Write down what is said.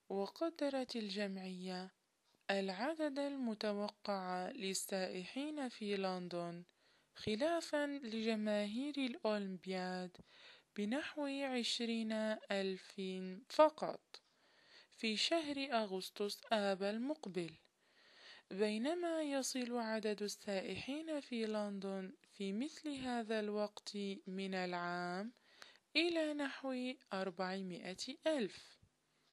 وقدرت الجمعية العدد المتوقع للسائحين في لندن خلافًا لجماهير الأولمبياد بنحو 20,000 فقط في شهر أغسطس آب المقبل، بينما يصل عدد السائحين في لندن في مثل هذا الوقت من العام إلى نحو 400,000.